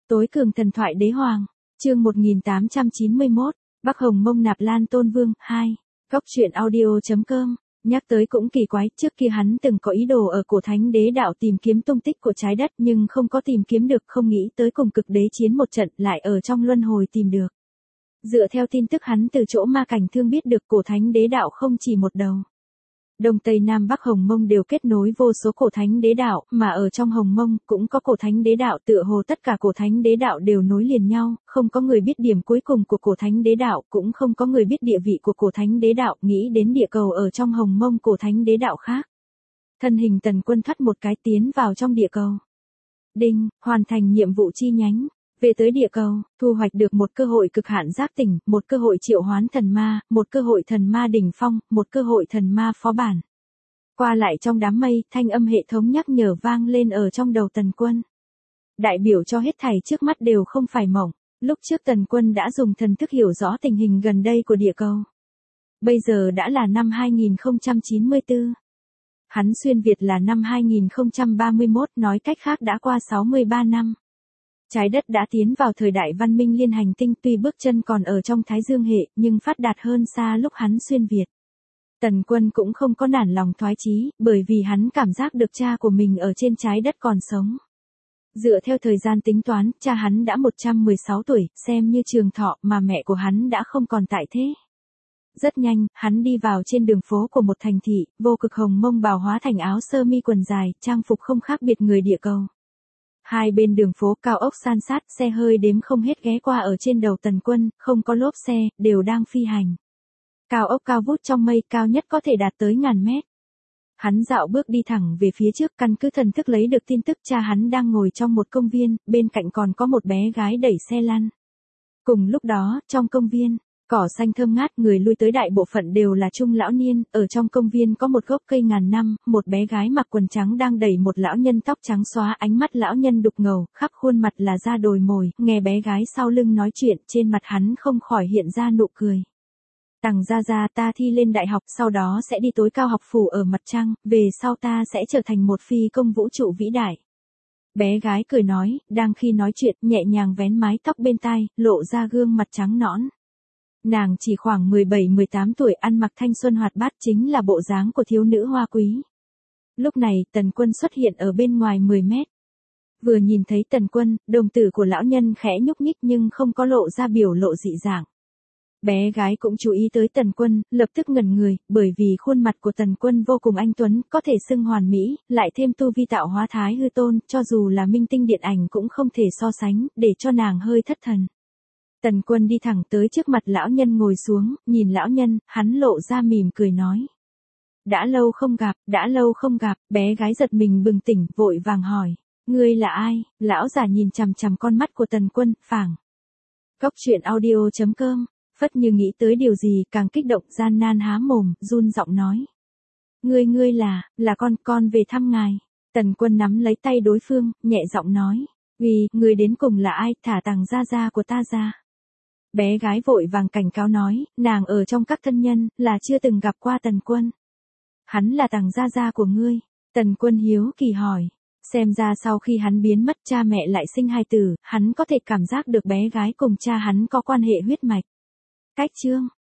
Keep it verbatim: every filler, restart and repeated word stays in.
Tối cường thần thoại đế hoàng, chương một nghìn tám trăm chín mươi mốt, Bắc Hồng Mông Nạp Lan Tôn Vương, hai, góc truyện audio.com, nhắc tới cũng kỳ quái, trước kia hắn từng có ý đồ ở cổ thánh đế đạo tìm kiếm tung tích của trái đất nhưng không có tìm kiếm được, không nghĩ tới cùng cực đế chiến một trận lại ở trong luân hồi tìm được. Dựa theo tin tức hắn từ chỗ ma cảnh thương biết được cổ thánh đế đạo không chỉ một đầu. Đông Tây Nam Bắc Hồng Mông đều kết nối vô số cổ thánh đế đạo, mà ở trong Hồng Mông cũng có cổ thánh đế đạo, tựa hồ tất cả cổ thánh đế đạo đều nối liền nhau, không có người biết điểm cuối cùng của cổ thánh đế đạo, cũng không có người biết địa vị của cổ thánh đế đạo, nghĩ đến địa cầu ở trong Hồng Mông cổ thánh đế đạo khác. Thân hình Tần Quân thoát một cái tiến vào trong địa cầu. Đinh, hoàn thành nhiệm vụ chi nhánh. Về tới địa cầu, thu hoạch được một cơ hội cực hạn giác tỉnh, một cơ hội triệu hoán thần ma, một cơ hội thần ma đỉnh phong, một cơ hội thần ma phó bản. Qua lại trong đám mây, thanh âm hệ thống nhắc nhở vang lên ở trong đầu Tần Quân. Đại biểu cho hết thảy trước mắt đều không phải mộng. Lúc trước Tần Quân đã dùng thần thức hiểu rõ tình hình gần đây của địa cầu. Bây giờ đã là năm hai nghìn không trăm chín mươi tư. Hắn xuyên Việt là năm hai nghìn không trăm ba mươi mốt, nói cách khác đã qua sáu mươi ba năm. Trái đất đã tiến vào thời đại văn minh liên hành tinh, tuy bước chân còn ở trong Thái Dương hệ, nhưng phát đạt hơn xa lúc hắn xuyên Việt. Tần Quân cũng không có nản lòng thoái chí, bởi vì hắn cảm giác được cha của mình ở trên trái đất còn sống. Dựa theo thời gian tính toán, cha hắn đã một trăm mười sáu tuổi, xem như trường thọ, mà mẹ của hắn đã không còn tại thế. Rất nhanh, hắn đi vào trên đường phố của một thành thị, vô cực Hồng Mông bào hóa thành áo sơ mi quần dài, trang phục không khác biệt người địa cầu. Hai bên đường phố cao ốc san sát, xe hơi đếm không hết ghé qua ở trên đầu Tần Quân, không có lốp xe, đều đang phi hành. Cao ốc cao vút trong mây, cao nhất có thể đạt tới ngàn mét. Hắn dạo bước đi thẳng về phía trước, căn cứ thần thức lấy được tin tức cha hắn đang ngồi trong một công viên, bên cạnh còn có một bé gái đẩy xe lăn. Cùng lúc đó, trong công viên, cỏ xanh thơm ngát, người lui tới đại bộ phận đều là trung lão niên, ở trong công viên có một gốc cây ngàn năm, một bé gái mặc quần trắng đang đẩy một lão nhân tóc trắng xóa, ánh mắt lão nhân đục ngầu, khắp khuôn mặt là da đồi mồi, nghe bé gái sau lưng nói chuyện, trên mặt hắn không khỏi hiện ra nụ cười. Tằng gia gia, ta thi lên đại học, sau đó sẽ đi tối cao học phủ ở mặt trăng, về sau ta sẽ trở thành một phi công vũ trụ vĩ đại. Bé gái cười nói, đang khi nói chuyện, nhẹ nhàng vén mái tóc bên tai, lộ ra gương mặt trắng nõn. Nàng chỉ khoảng mười bảy mười tám tuổi, ăn mặc thanh xuân hoạt bát, chính là bộ dáng của thiếu nữ hoa quý. Lúc này, Tần Quân xuất hiện ở bên ngoài mười mét. Vừa nhìn thấy Tần Quân, đồng tử của lão nhân khẽ nhúc nhích nhưng không có lộ ra biểu lộ dị dạng. Bé gái cũng chú ý tới Tần Quân, lập tức ngẩn người, bởi vì khuôn mặt của Tần Quân vô cùng anh tuấn, có thể xưng hoàn mỹ, lại thêm tu vi tạo hóa thái hư tôn, cho dù là minh tinh điện ảnh cũng không thể so sánh, để cho nàng hơi thất thần. Tần Quân đi thẳng tới trước mặt lão nhân ngồi xuống, nhìn lão nhân, hắn lộ ra mỉm cười nói. Đã lâu không gặp, đã lâu không gặp, bé gái giật mình bừng tỉnh, vội vàng hỏi. Ngươi là ai? Lão già nhìn chằm chằm con mắt của Tần Quân, phảng. Góc truyện audio.com, phất như nghĩ tới điều gì, càng kích động, gian nan há mồm, run giọng nói. Ngươi ngươi là, là con, con về thăm ngài. Tần Quân nắm lấy tay đối phương, nhẹ giọng nói. Vì, ngươi đến cùng là ai, thả Tằng gia gia của ta ra. Bé gái vội vàng cảnh cáo nói, nàng ở trong các thân nhân, là chưa từng gặp qua Tần Quân. Hắn là Tằng gia gia của ngươi. Tần Quân hiếu kỳ hỏi. Xem ra sau khi hắn biến mất, cha mẹ lại sinh hai tử, hắn có thể cảm giác được bé gái cùng cha hắn có quan hệ huyết mạch. Cách chương,